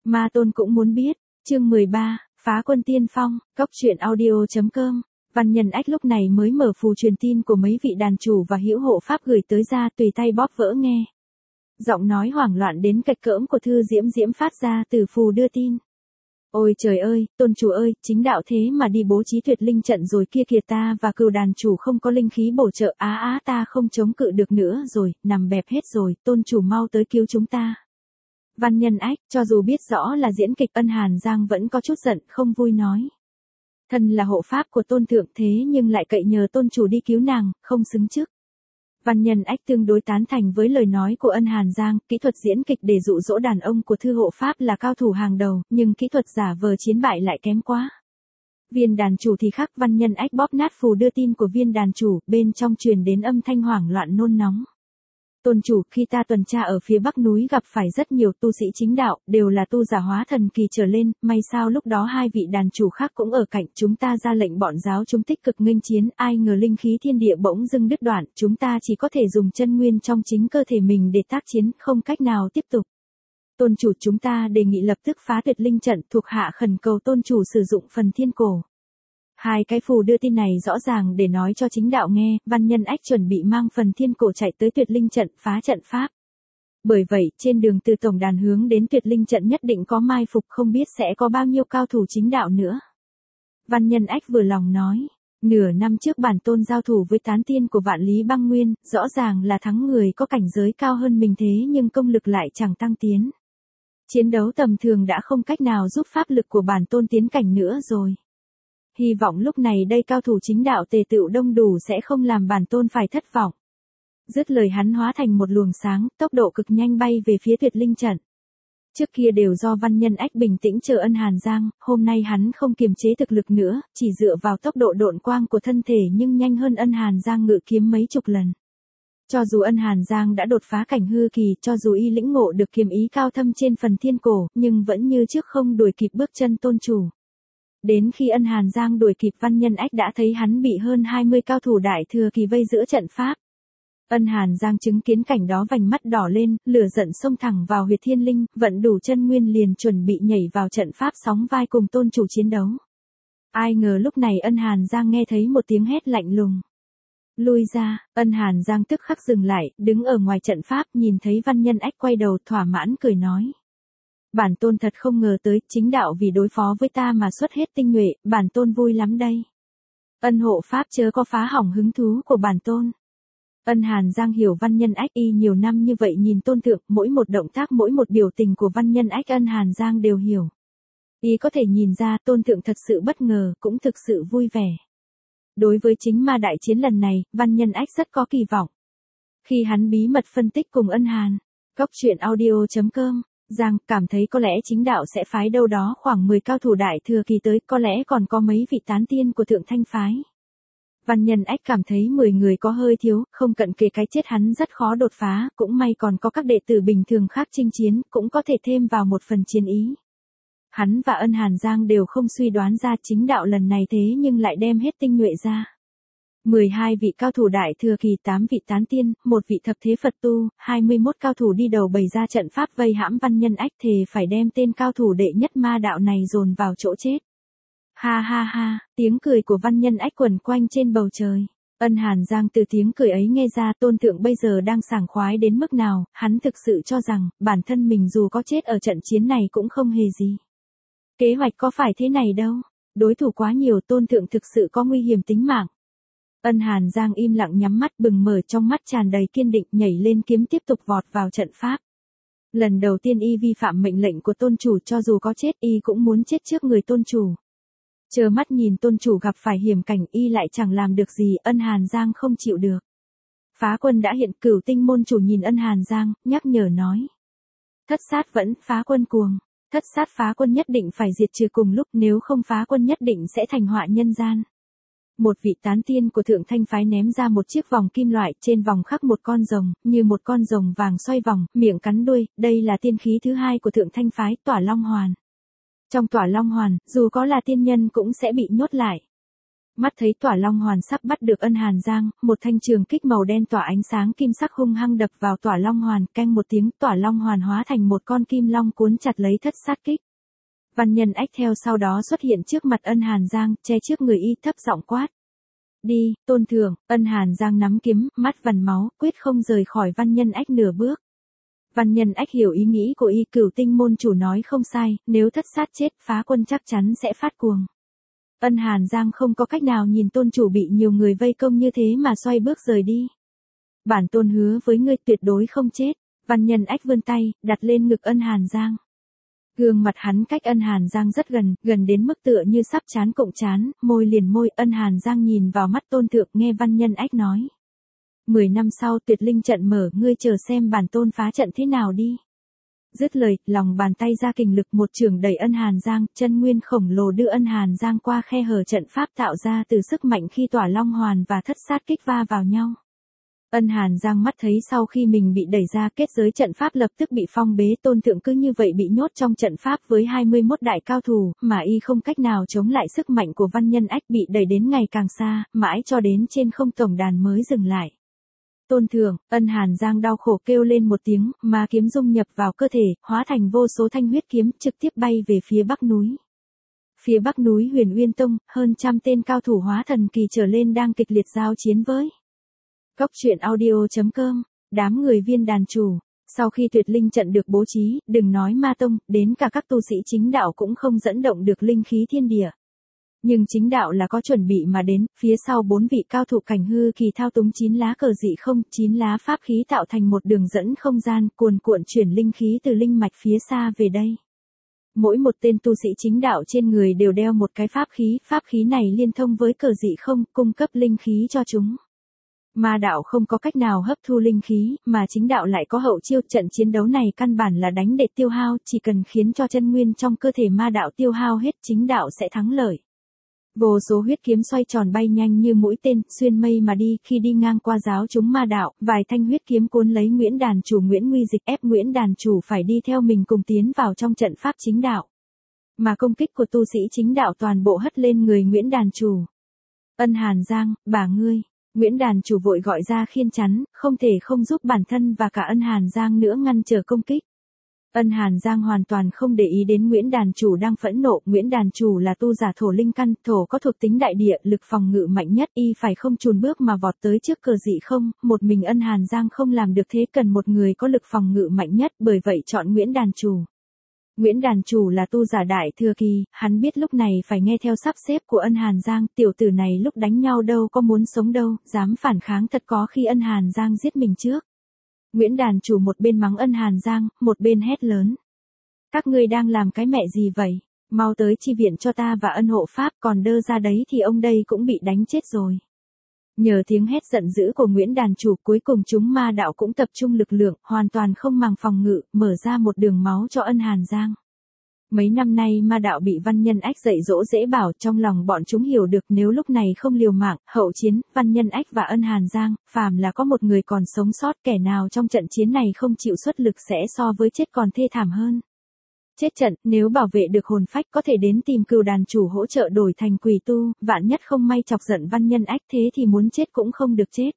Ma Tôn cũng muốn biết. Chương 13, Phá quân tiên phong, Cốc truyện audio.com. Văn Nhân Ách lúc này mới mở phù truyền tin của mấy vị đàn chủ và hữu hộ pháp gửi tới ra, tùy tay bóp vỡ nghe. Giọng nói hoảng loạn đến cạch cỡm của Thư Diễm Diễm phát ra từ phù đưa tin. Ôi trời ơi, tôn chủ ơi, chính đạo thế mà đi bố trí tuyệt linh trận rồi kia kìa, ta và cừu đàn chủ không có linh khí bổ trợ, ta không chống cự được nữa rồi, nằm bẹp hết rồi, tôn chủ mau tới cứu chúng ta. Văn Nhân Ách, cho dù biết rõ là diễn kịch, Ân Hàn Giang vẫn có chút giận, không vui nói. Thân là hộ pháp của tôn thượng thế nhưng lại cậy nhờ tôn chủ đi cứu nàng, không xứng trước. Văn Nhân Ách tương đối tán thành với lời nói của Ân Hàn Giang, kỹ thuật diễn kịch để dụ dỗ đàn ông của Thư hộ pháp là cao thủ hàng đầu, nhưng kỹ thuật giả vờ chiến bại lại kém quá. Viên đàn chủ thì khác, Văn Nhân Ách bóp nát phù đưa tin của viên đàn chủ, bên trong truyền đến âm thanh hoảng loạn nôn nóng. Tôn chủ, khi ta tuần tra ở phía bắc núi gặp phải rất nhiều tu sĩ chính đạo, đều là tu giả hóa thần kỳ trở lên, may sao lúc đó hai vị đàn chủ khác cũng ở cạnh, chúng ta ra lệnh bọn giáo chúng tích cực nghênh chiến, ai ngờ linh khí thiên địa bỗng dưng đứt đoạn, chúng ta chỉ có thể dùng chân nguyên trong chính cơ thể mình để tác chiến, không cách nào tiếp tục. Tôn chủ, chúng ta đề nghị lập tức phá tuyệt linh trận, thuộc hạ khẩn cầu tôn chủ sử dụng phần thiên cổ. Hai cái phù đưa tin này rõ ràng để nói cho chính đạo nghe, Văn Nhân Ách chuẩn bị mang phần thiên cổ chạy tới tuyệt linh trận phá trận pháp. Bởi vậy, trên đường từ tổng đàn hướng đến tuyệt linh trận nhất định có mai phục, không biết sẽ có bao nhiêu cao thủ chính đạo nữa. Văn Nhân Ách vừa lòng nói, nửa năm trước bản tôn giao thủ với tán tiên của Vạn Lý Băng Nguyên, rõ ràng là thắng người có cảnh giới cao hơn mình thế nhưng công lực lại chẳng tăng tiến. Chiến đấu tầm thường đã không cách nào giúp pháp lực của bản tôn tiến cảnh nữa rồi. Hy vọng lúc này đây cao thủ chính đạo tề tựu đông đủ sẽ không làm bản tôn phải thất vọng. Dứt lời hắn hóa thành một luồng sáng, tốc độ cực nhanh bay về phía tuyệt linh trận. Trước kia đều do Văn Nhân Ách bình tĩnh chờ Ân Hàn Giang, hôm nay hắn không kiềm chế thực lực nữa, chỉ dựa vào tốc độ độn quang của thân thể nhưng nhanh hơn Ân Hàn Giang ngự kiếm mấy chục lần. Cho dù Ân Hàn Giang đã đột phá cảnh hư kỳ, cho dù y lĩnh ngộ được kiếm ý cao thâm trên phần thiên cổ, nhưng vẫn như trước không đuổi kịp bước chân tôn chủ. Đến khi Ân Hàn Giang đuổi kịp, Văn Nhân Ách đã thấy hắn bị hơn 20 cao thủ đại thừa kỳ vây giữa trận pháp. Ân Hàn Giang chứng kiến cảnh đó vành mắt đỏ lên, lửa giận xông thẳng vào huyệt thiên linh, vận đủ chân nguyên liền chuẩn bị nhảy vào trận pháp sóng vai cùng tôn chủ chiến đấu. Ai ngờ lúc này Ân Hàn Giang nghe thấy một tiếng hét lạnh lùng. Lui ra, Ân Hàn Giang tức khắc dừng lại, đứng ở ngoài trận pháp, nhìn thấy Văn Nhân Ách quay đầu thỏa mãn cười nói. Bản tôn thật không ngờ tới, chính đạo vì đối phó với ta mà xuất hết tinh nhuệ, bản tôn vui lắm đây. Ân hộ pháp chớ có phá hỏng hứng thú của bản tôn. Ân Hàn Giang hiểu Văn Nhân Ách, y nhiều năm như vậy nhìn tôn thượng, mỗi một động tác mỗi một biểu tình của Văn Nhân Ách Ân Hàn Giang đều hiểu. Y có thể nhìn ra tôn thượng thật sự bất ngờ, cũng thực sự vui vẻ. Đối với chính ma đại chiến lần này, Văn Nhân Ách rất có kỳ vọng. Khi hắn bí mật phân tích cùng Ân Hàn, Cốc truyện audio.com, Giang cảm thấy có lẽ chính đạo sẽ phái đâu đó khoảng 10 cao thủ đại thừa kỳ tới, có lẽ còn có mấy vị tán tiên của Thượng Thanh phái. Văn Nhân Ách cảm thấy 10 người có hơi thiếu, không cận kề cái chết hắn rất khó đột phá, cũng may còn có các đệ tử bình thường khác chinh chiến, cũng có thể thêm vào một phần chiến ý. Hắn và Ân Hàn Giang đều không suy đoán ra chính đạo lần này thế nhưng lại đem hết tinh nhuệ ra. 12 vị cao thủ đại thừa kỳ, 8 vị tán tiên, 1 vị thập thế Phật tu, 21 cao thủ đi đầu bày ra trận pháp vây hãm Văn Nhân Ách, thề phải đem tên cao thủ đệ nhất ma đạo này dồn vào chỗ chết. Ha ha ha, tiếng cười của Văn Nhân Ách quẩn quanh trên bầu trời. Ân Hàn Giang từ tiếng cười ấy nghe ra tôn thượng bây giờ đang sảng khoái đến mức nào, hắn thực sự cho rằng, bản thân mình dù có chết ở trận chiến này cũng không hề gì. Kế hoạch có phải thế này đâu, đối thủ quá nhiều, tôn thượng thực sự có nguy hiểm tính mạng. Ân Hàn Giang im lặng nhắm mắt bừng mở, trong mắt tràn đầy kiên định, nhảy lên kiếm tiếp tục vọt vào trận pháp. Lần đầu tiên y vi phạm mệnh lệnh của tôn chủ, cho dù có chết y cũng muốn chết trước người tôn chủ. Chờ mắt nhìn tôn chủ gặp phải hiểm cảnh, y lại chẳng làm được gì, Ân Hàn Giang không chịu được. Phá quân đã hiện, Cửu Tinh môn chủ nhìn Ân Hàn Giang, nhắc nhở nói. Thất sát vẫn, phá quân cuồng. Thất sát phá quân nhất định phải diệt trừ cùng lúc, nếu không phá quân nhất định sẽ thành họa nhân gian. Một vị tán tiên của Thượng Thanh phái ném ra một chiếc vòng kim loại, trên vòng khắc một con rồng, như một con rồng vàng xoay vòng, miệng cắn đuôi, đây là tiên khí thứ hai của Thượng Thanh phái, Tỏa Long Hoàn. Trong Tỏa Long Hoàn, dù có là tiên nhân cũng sẽ bị nhốt lại. Mắt thấy Tỏa Long Hoàn sắp bắt được Ân Hàn Giang, một thanh trường kích màu đen tỏa ánh sáng kim sắc hung hăng đập vào Tỏa Long Hoàn, keng một tiếng, Tỏa Long Hoàn hóa thành một con kim long cuốn chặt lấy thất sát kích. Văn Nhân Ách theo sau đó xuất hiện trước mặt Ân Hàn Giang, che trước người y, thấp giọng quát. Đi, Tôn Thượng. Ân Hàn Giang nắm kiếm, mắt vằn máu, quyết không rời khỏi Văn Nhân Ách nửa bước. Văn Nhân Ách hiểu ý nghĩ của y, Cửu Tinh môn chủ nói không sai, nếu thất sát chết, Phá Quân chắc chắn sẽ phát cuồng. Ân Hàn Giang không có cách nào nhìn tôn chủ bị nhiều người vây công như thế mà xoay bước rời đi. Bản tôn hứa với ngươi tuyệt đối không chết. Văn Nhân Ách vươn tay, đặt lên ngực Ân Hàn Giang. Gương mặt hắn cách Ân Hàn Giang rất gần, gần đến mức tựa như sắp chán cộng chán, môi liền môi. Ân Hàn Giang nhìn vào mắt tôn thượng, nghe Văn Nhân Ách nói. 10 năm sau tuyệt linh trận mở, ngươi chờ xem bản tôn phá trận thế nào đi. Dứt lời, lòng bàn tay ra kình lực một chưởng đẩy Ân Hàn Giang, chân nguyên khổng lồ đưa Ân Hàn Giang qua khe hở trận pháp tạo ra từ sức mạnh khi Tỏa Long Hoàn và thất sát kích va vào nhau. Ân Hàn Giang mắt thấy sau khi mình bị đẩy ra, kết giới trận pháp lập tức bị phong bế, tôn thượng cứ như vậy bị nhốt trong trận pháp với 21 đại cao thủ, mà y không cách nào chống lại sức mạnh của Văn Nhân Ách, bị đẩy đến ngày càng xa, mãi cho đến trên không tổng đàn mới dừng lại. Tôn Thượng. Ân Hàn Giang đau khổ kêu lên một tiếng, ma kiếm dung nhập vào cơ thể, hóa thành vô số thanh huyết kiếm, trực tiếp bay về phía bắc núi. Phía bắc núi Huyền Uyên Tông, hơn trăm tên cao thủ hóa thần kỳ trở lên đang kịch liệt giao chiến với. Góc truyện audio.com, đám người viên đàn chủ. Sau khi tuyệt linh trận được bố trí, đừng nói ma tông, đến cả các tu sĩ chính đạo cũng không dẫn động được linh khí thiên địa. Nhưng chính đạo là có chuẩn bị mà đến, phía sau 4 vị cao thủ cảnh hư kỳ thao túng 9 lá cờ dị không, 9 lá pháp khí tạo thành một đường dẫn không gian, cuồn cuộn chuyển linh khí từ linh mạch phía xa về đây. Mỗi một tên tu sĩ chính đạo trên người đều đeo một cái pháp khí này liên thông với cờ dị không, cung cấp linh khí cho chúng. Ma đạo không có cách nào hấp thu linh khí, mà chính đạo lại có hậu chiêu. Trận chiến đấu này căn bản là đánh để tiêu hao, chỉ cần khiến cho chân nguyên trong cơ thể ma đạo tiêu hao hết, chính đạo sẽ thắng lợi. Vô số huyết kiếm xoay tròn bay nhanh như mũi tên, xuyên mây mà đi, khi đi ngang qua giáo chúng ma đạo, vài thanh huyết kiếm cuốn lấy Nguyễn đàn chủ Nguyễn Nguy Dịch, ép Nguyễn đàn chủ phải đi theo mình cùng tiến vào trong trận pháp chính đạo. Mà công kích của tu sĩ chính đạo toàn bộ hất lên người Nguyễn đàn chủ. Ân Hàn Giang, bà ngươi. Nguyễn đàn chủ vội gọi ra khiên chắn, không thể không giúp bản thân và cả Ân Hàn Giang nữa ngăn trở công kích. Ân Hàn Giang hoàn toàn không để ý đến Nguyễn đàn chủ đang phẫn nộ. Nguyễn đàn chủ là tu giả thổ linh căn, thổ có thuộc tính đại địa, lực phòng ngự mạnh nhất, y phải không chùn bước mà vọt tới trước cờ dị không, một mình Ân Hàn Giang không làm được thế, cần một người có lực phòng ngự mạnh nhất, bởi vậy chọn Nguyễn đàn chủ. Nguyễn đàn chủ là tu giả đại thừa kỳ, hắn biết lúc này phải nghe theo sắp xếp của Ân Hàn Giang, tiểu tử này lúc đánh nhau đâu có muốn sống đâu, dám phản kháng thật có khi Ân Hàn Giang giết mình trước. Nguyễn đàn chủ một bên mắng Ân Hàn Giang, một bên hét lớn. Các ngươi đang làm cái mẹ gì vậy? Mau tới chi viện cho ta và Ân hộ pháp, còn đơ ra đấy thì ông đây cũng bị đánh chết rồi. Nhờ tiếng hét giận dữ của Nguyễn đàn chủ, cuối cùng chúng ma đạo cũng tập trung lực lượng, hoàn toàn không màng phòng ngự, mở ra một đường máu cho Ân Hàn Giang. Mấy năm nay ma đạo bị Văn Nhân Ách dạy dỗ dễ bảo, trong lòng bọn chúng hiểu được nếu lúc này không liều mạng, hậu chiến, Văn Nhân Ách và Ân Hàn Giang, phàm là có một người còn sống sót, kẻ nào trong trận chiến này không chịu xuất lực sẽ so với chết còn thê thảm hơn. Chết trận, nếu bảo vệ được hồn phách có thể đến tìm Cửu đàn chủ hỗ trợ đổi thành quỷ tu, vạn nhất không may chọc giận Văn Nhân Ách, thế thì muốn chết cũng không được chết.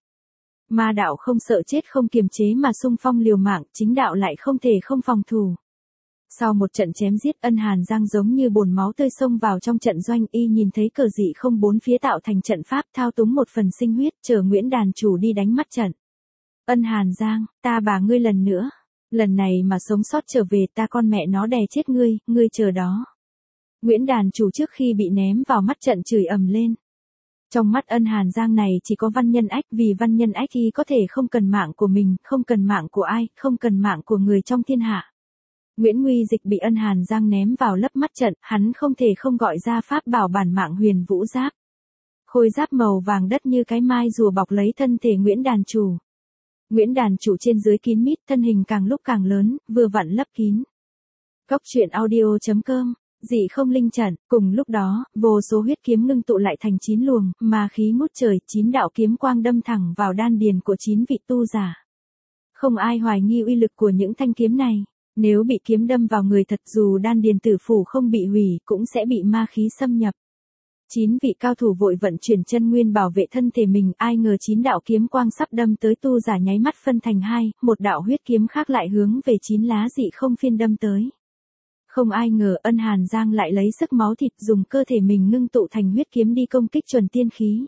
Ma đạo không sợ chết không kiềm chế mà xung phong liều mạng, chính đạo lại không thể không phòng thủ. Sau một trận chém giết, Ân Hàn Giang giống như bồn máu tươi xông vào trong trận doanh, y nhìn thấy cờ dị không bốn phía tạo thành trận pháp, thao túng một phần sinh huyết, chờ Nguyễn đàn chủ đi đánh mắt trận. Ân Hàn Giang, ta bà ngươi lần nữa. Lần này mà sống sót trở về, ta con mẹ nó đè chết ngươi, ngươi chờ đó. Nguyễn đàn chủ trước khi bị ném vào mắt trận chửi ầm lên. Trong mắt Ân Hàn Giang này chỉ có Văn Nhân Ách, vì Văn Nhân Ách y có thể không cần mạng của mình, không cần mạng của ai, không cần mạng của người trong thiên hạ. Nguyễn Nguy Dịch bị Ân Hàn Giang ném vào lấp mắt trận, hắn không thể không gọi ra pháp bảo bản mạng Huyền Vũ Giáp. Khôi giáp màu vàng đất như cái mai rùa bọc lấy thân thể Nguyễn đàn chủ. Nguyễn đàn chủ trên dưới kín mít, thân hình càng lúc càng lớn, vừa vặn lấp kín. Góc truyện audio.com, dị không linh trận. Cùng lúc đó, vô số huyết kiếm ngưng tụ lại thành 9 luồng, ma khí ngút trời, 9 đạo kiếm quang đâm thẳng vào đan điền của 9 vị tu giả. Không ai hoài nghi uy lực của những thanh kiếm này. Nếu bị kiếm đâm vào người thật, dù đan điền tử phủ không bị hủy, cũng sẽ bị ma khí xâm nhập. 9 vị cao thủ vội vận chuyển chân nguyên bảo vệ thân thể mình, ai ngờ 9 đạo kiếm quang sắp đâm tới tu giả nháy mắt phân thành hai, một đạo huyết kiếm khác lại hướng về 9 lá dị không phiên đâm tới. Không ai ngờ Ân Hàn Giang lại lấy sức máu thịt dùng cơ thể mình ngưng tụ thành huyết kiếm đi công kích chuẩn tiên khí.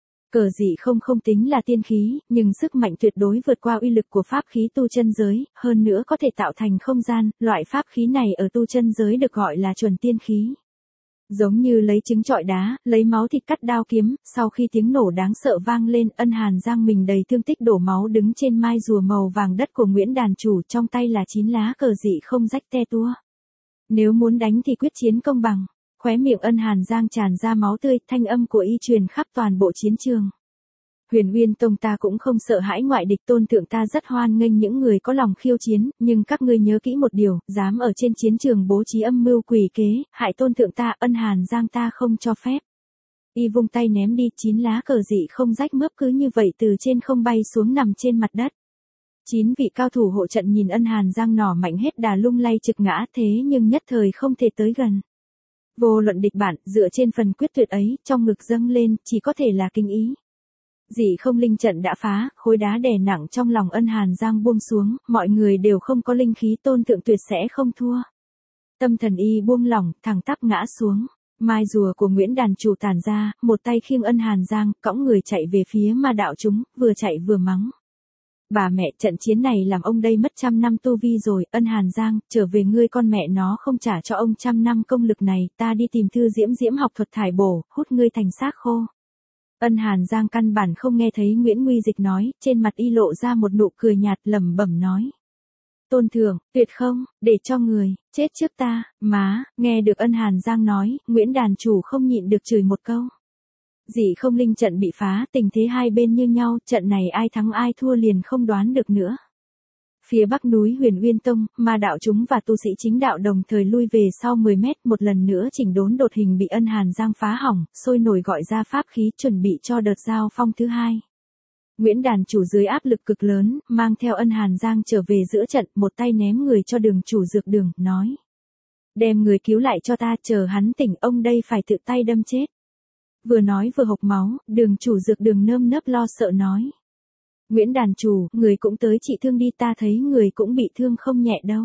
Cờ dị không tính là tiên khí, nhưng sức mạnh tuyệt đối vượt qua uy lực của pháp khí tu chân giới, hơn nữa có thể tạo thành không gian, loại pháp khí này ở tu chân giới được gọi là chuẩn tiên khí. Giống như lấy trứng trọi đá, lấy máu thịt cắt đao kiếm, sau khi tiếng nổ đáng sợ vang lên, Ân Hàn Giang mình đầy thương tích đổ máu đứng trên mai rùa màu vàng đất của Nguyễn đàn chủ, trong tay là 9 lá cờ dị không rách te tua. Nếu muốn đánh thì quyết chiến công bằng. Khóe miệng Ân Hàn Giang tràn ra máu tươi, thanh âm của y truyền khắp toàn bộ chiến trường. Huyền Uyên Tông ta cũng không sợ hãi ngoại địch, tôn thượng ta rất hoan nghênh những người có lòng khiêu chiến, nhưng các ngươi nhớ kỹ một điều, dám ở trên chiến trường bố trí âm mưu quỷ kế, hại tôn thượng ta, Ân Hàn Giang ta không cho phép. Y vung tay ném đi 9 lá cờ dị không rách mướp cứ như vậy từ trên không bay xuống nằm trên mặt đất. 9 vị cao thủ hộ trận nhìn Ân Hàn Giang nỏ mạnh hết đà lung lay trực ngã thế nhưng nhất thời không thể tới gần. Vô luận địch bản, dựa trên phần quyết tuyệt ấy, trong ngực dâng lên, chỉ có thể là kinh ý. Dị không linh trận đã phá, khối đá đè nặng trong lòng Ân Hàn Giang buông xuống, mọi người đều không có linh khí, tôn thượng tuyệt sẽ không thua. Tâm thần y buông lỏng, thẳng tắp ngã xuống. Mai rùa của Nguyễn đàn chủ tản ra, một tay khiêng Ân Hàn Giang, cõng người chạy về phía ma đạo chúng, vừa chạy vừa mắng. Bà mẹ, trận chiến này làm ông đây mất 100 năm tu vi rồi, Ân Hàn Giang, trở về ngươi con mẹ nó không trả cho ông 100 năm công lực này, ta đi tìm Thư Diễm Diễm học thuật thải bổ, hút ngươi thành xác khô. Ân Hàn Giang căn bản không nghe thấy Nguyễn Nguy Dịch nói, trên mặt y lộ ra một nụ cười nhạt, lẩm bẩm nói. Tôn thượng, tuyệt không, để cho người, chết trước ta, má, nghe được Ân Hàn Giang nói, Nguyễn đàn chủ không nhịn được chửi một câu. Dị không linh trận bị phá, tình thế hai bên như nhau, trận này ai thắng ai thua liền không đoán được nữa. Phía bắc núi Huyền Uyên Tông, ma đạo chúng và tu sĩ chính đạo đồng thời lui về sau 10 mét, một lần nữa chỉnh đốn đột hình bị Ân Hàn Giang phá hỏng, sôi nổi gọi ra pháp khí chuẩn bị cho đợt giao phong thứ hai. Nguyễn đàn chủ dưới áp lực cực lớn, mang theo Ân Hàn Giang trở về giữa trận, một tay ném người cho đường chủ dược đường, nói. Đem người cứu lại cho ta, chờ hắn tỉnh, ông đây phải tự tay đâm chết. Vừa nói vừa hộc máu, đường chủ dược đường nơm nớp lo sợ nói. Nguyễn đàn chủ, người cũng tới trị thương đi, ta thấy người cũng bị thương không nhẹ đâu.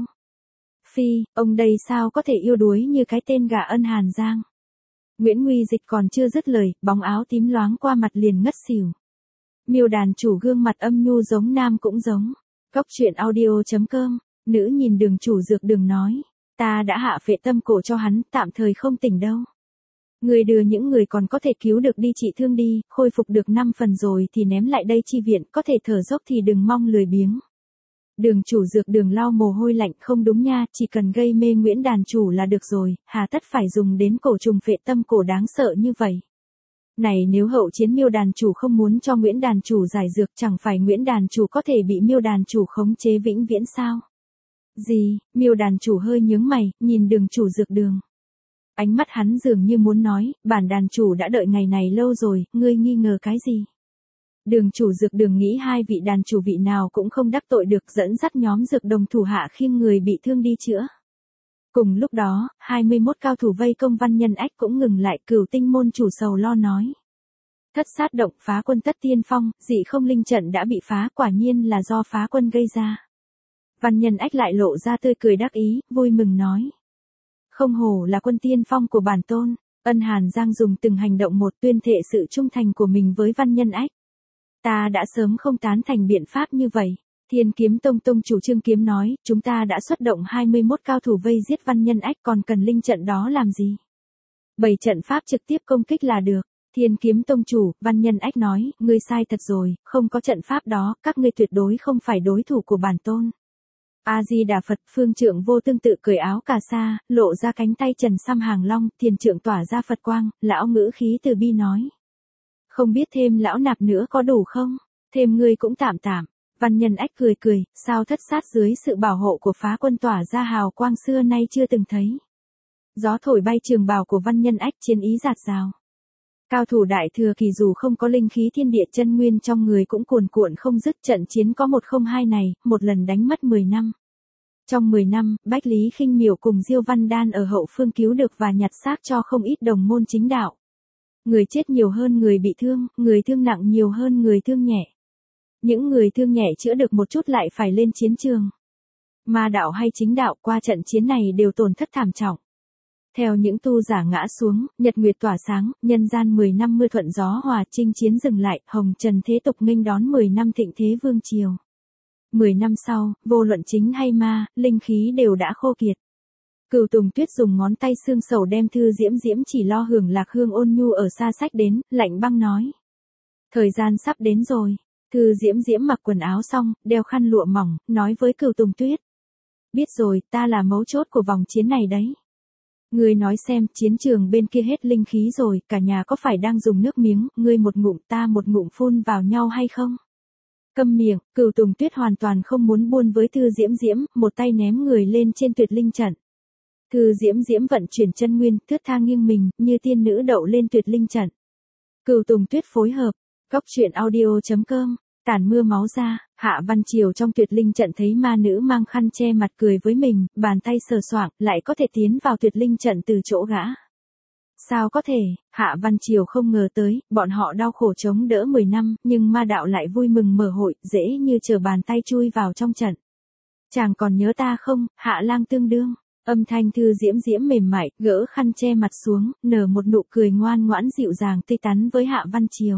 Phi, ông đây sao có thể yêu đuối như cái tên gà Ân Hàn Giang. Nguyễn Nguy Dịch còn chưa dứt lời, bóng áo tím loáng qua mặt liền ngất xỉu. Miêu đàn chủ gương mặt âm nhu giống nam cũng giống. Góc truyện audio.com, nữ nhìn đường chủ dược đường nói. Ta đã hạ phệ tâm cổ cho hắn, tạm thời không tỉnh đâu. Người đưa những người còn có thể cứu được đi trị thương đi, khôi phục được 5 phần rồi thì ném lại đây chi viện, có thể thở dốc thì đừng mong lười biếng. Đường chủ dược đường lau mồ hôi lạnh, không đúng nha, chỉ cần gây mê Nguyễn đàn chủ là được rồi, hà tất phải dùng đến cổ trùng phệ tâm cổ đáng sợ như vậy. Này nếu hậu chiến Miêu đàn chủ không muốn cho Nguyễn đàn chủ giải dược, chẳng phải Nguyễn đàn chủ có thể bị Miêu đàn chủ khống chế vĩnh viễn sao? Gì? Miêu đàn chủ hơi nhướng mày, nhìn đường chủ dược đường. Ánh mắt hắn dường như muốn nói, bản đàn chủ đã đợi ngày này lâu rồi, ngươi nghi ngờ cái gì? Đường chủ dược đường nghĩ hai vị đàn chủ vị nào cũng không đắc tội được, dẫn dắt nhóm dược đồng thủ hạ khiêng người bị thương đi chữa. Cùng lúc đó, 21 cao thủ vây công Văn Nhân Ách cũng ngừng lại, Cửu Tinh môn chủ sầu lo nói. Thất sát động, phá quân Tất Tiên Phong, dị không linh trận đã bị phá, quả nhiên là do phá quân gây ra. Văn Nhân Ách lại lộ ra tươi cười đắc ý, vui mừng nói. Không hổ là quân tiên phong của bản tôn, Ân Hàn Giang dùng từng hành động một tuyên thệ sự trung thành của mình với Văn Nhân Ách. Ta đã sớm không tán thành biện pháp như vậy. Thiên Kiếm Tông tông chủ Trương Kiếm nói, chúng ta đã xuất động 21 cao thủ vây giết Văn Nhân Ách, còn cần linh trận đó làm gì? 7 trận pháp trực tiếp công kích là được. Thiên Kiếm Tông chủ, Văn Nhân Ách nói, ngươi sai thật rồi, không có trận pháp đó, các ngươi tuyệt đối không phải đối thủ của bản tôn. A-di-đà Phật, Phương Trượng Vô tương tự cởi áo cà sa, lộ ra cánh tay trần xăm hàng long, Thiền Trượng tỏa ra Phật quang, lão ngữ khí từ bi nói. Không biết thêm lão nạp nữa có đủ không? Thêm ngươi cũng tạm tạm. Văn Nhân Ách cười cười, sao thất sát dưới sự bảo hộ của phá quân tỏa ra hào quang xưa nay chưa từng thấy. Gió thổi bay trường bào của Văn Nhân Ách, chiến ý dạt dào. Cao thủ đại thừa kỳ dù không có linh khí thiên địa chân nguyên trong người cũng cuồn cuộn không dứt, trận chiến có 102 này, một lần đánh mất 10 năm. Trong 10 năm, Bách Lý Khinh Miểu cùng Diêu Văn Đan ở hậu phương cứu được và nhặt xác cho không ít đồng môn chính đạo. Người chết nhiều hơn người bị thương, người thương nặng nhiều hơn người thương nhẹ. Những người thương nhẹ chữa được một chút lại phải lên chiến trường. Ma đạo hay chính đạo qua trận chiến này đều tổn thất thảm trọng. Theo những tu giả ngã xuống, nhật nguyệt tỏa sáng, nhân gian 10 năm mưa thuận gió hòa, chinh chiến dừng lại, hồng trần thế tục nghênh đón 10 năm thịnh thế vương triều. 10 năm sau, vô luận chính hay ma, linh khí đều đã khô kiệt. Cửu Tùng Tuyết dùng ngón tay xương sầu đem Thư Diễm Diễm chỉ lo hưởng lạc hương ôn nhu ở xa sách đến, lạnh băng nói. Thời gian sắp đến rồi. Thư Diễm Diễm mặc quần áo xong, đeo khăn lụa mỏng, nói với Cửu Tùng Tuyết. Biết rồi, ta là mấu chốt của vòng chiến này đấy. Ngươi nói xem, chiến trường bên kia hết linh khí rồi, cả nhà có phải đang dùng nước miếng, ngươi một ngụm ta một ngụm phun vào nhau hay không? Câm miệng, Cửu Tùng Tuyết hoàn toàn không muốn buôn với Thư Diễm Diễm, một tay ném người lên trên tuyệt linh trận. Thư Diễm Diễm vận chuyển chân nguyên, thướt tha nghiêng mình, như tiên nữ đậu lên tuyệt linh trận. Cửu Tùng Tuyết phối hợp, Cóc Truyện Audio.com, tản mưa máu ra, Hạ Văn Triều trong tuyệt linh trận thấy ma nữ mang khăn che mặt cười với mình, bàn tay sờ soạng, lại có thể tiến vào tuyệt linh trận từ chỗ gã. Sao có thể, Hạ Văn Triều không ngờ tới, bọn họ đau khổ chống đỡ 10 năm, nhưng ma đạo lại vui mừng mở hội, dễ như trở bàn tay chui vào trong trận. Chàng còn nhớ ta không, Hạ Lang tương đương. Âm thanh Thư Diễm Diễm mềm mại, gỡ khăn che mặt xuống, nở một nụ cười ngoan ngoãn dịu dàng tươi tắn với Hạ Văn Triều.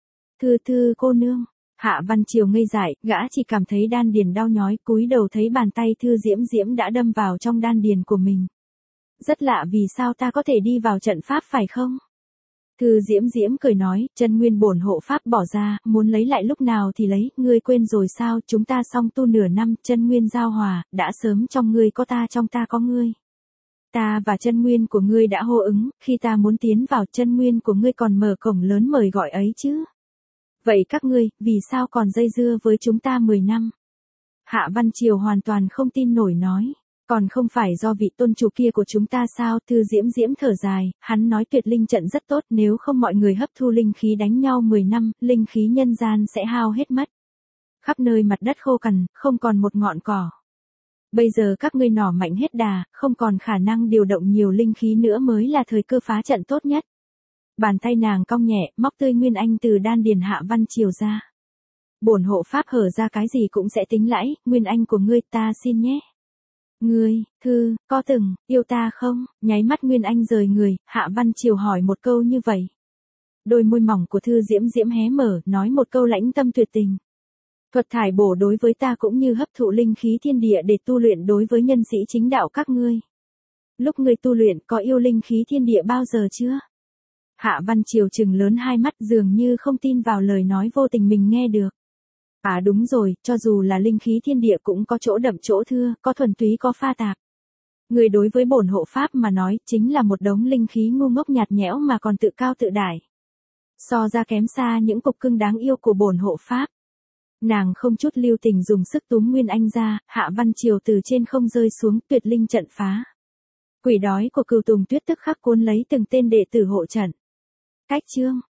Thư cô nương. Hạ Văn Triều ngây dại, gã chỉ cảm thấy đan điền đau nhói, cúi đầu thấy bàn tay Thư Diễm Diễm đã đâm vào trong đan điền của mình. Rất lạ, vì sao ta có thể đi vào trận pháp phải không? Thư Diễm Diễm cười nói, chân nguyên bổn hộ pháp bỏ ra, muốn lấy lại lúc nào thì lấy, ngươi quên rồi sao, chúng ta song tu nửa năm, chân nguyên giao hòa, đã sớm trong ngươi có ta, trong ta có ngươi. Ta và chân nguyên của ngươi đã hô ứng, khi ta muốn tiến vào, chân nguyên của ngươi còn mở cổng lớn mời gọi ấy chứ. Vậy các ngươi, vì sao còn dây dưa với chúng ta 10 năm? Hạ Văn Triều hoàn toàn không tin nổi nói. Còn không phải do vị tôn chủ kia của chúng ta sao? Thư Diễm Diễm thở dài, hắn nói tuyệt linh trận rất tốt, nếu không mọi người hấp thu linh khí đánh nhau 10 năm, linh khí nhân gian sẽ hao hết mất. Khắp nơi mặt đất khô cằn, không còn một ngọn cỏ. Bây giờ các ngươi nỏ mạnh hết đà, không còn khả năng điều động nhiều linh khí nữa mới là thời cơ phá trận tốt nhất. Bàn tay nàng cong nhẹ, móc tươi nguyên anh từ đan điền Hạ Văn Triều ra. Bổn hộ pháp hở ra cái gì cũng sẽ tính lãi, nguyên anh của ngươi ta xin nhé. Ngươi, Thư, có từng, yêu ta không? Nháy mắt Nguyên Anh rời người, Hạ Văn Triều hỏi một câu như vậy. Đôi môi mỏng của Thư Diễm Diễm hé mở, nói một câu lãnh tâm tuyệt tình. Thuật thải bổ đối với ta cũng như hấp thụ linh khí thiên địa để tu luyện đối với nhân sĩ chính đạo các ngươi. Lúc ngươi tu luyện có yêu linh khí thiên địa bao giờ chưa? Hạ Văn Triều trừng lớn hai mắt dường như không tin vào lời nói vô tình mình nghe được. À đúng rồi, cho dù là linh khí thiên địa cũng có chỗ đậm chỗ thưa, có thuần túy có pha tạp. Người đối với bổn hộ pháp mà nói, chính là một đống linh khí ngu ngốc nhạt nhẽo mà còn tự cao tự đại. So ra kém xa những cục cưng đáng yêu của bổn hộ pháp. Nàng không chút lưu tình dùng sức túm Nguyên Anh ra, Hạ Văn Triều từ trên không rơi xuống, tuyệt linh trận phá. Quỷ đói của Cửu Tùng Tuyết tức khắc cuốn lấy từng tên đệ tử hộ trận. Cách chương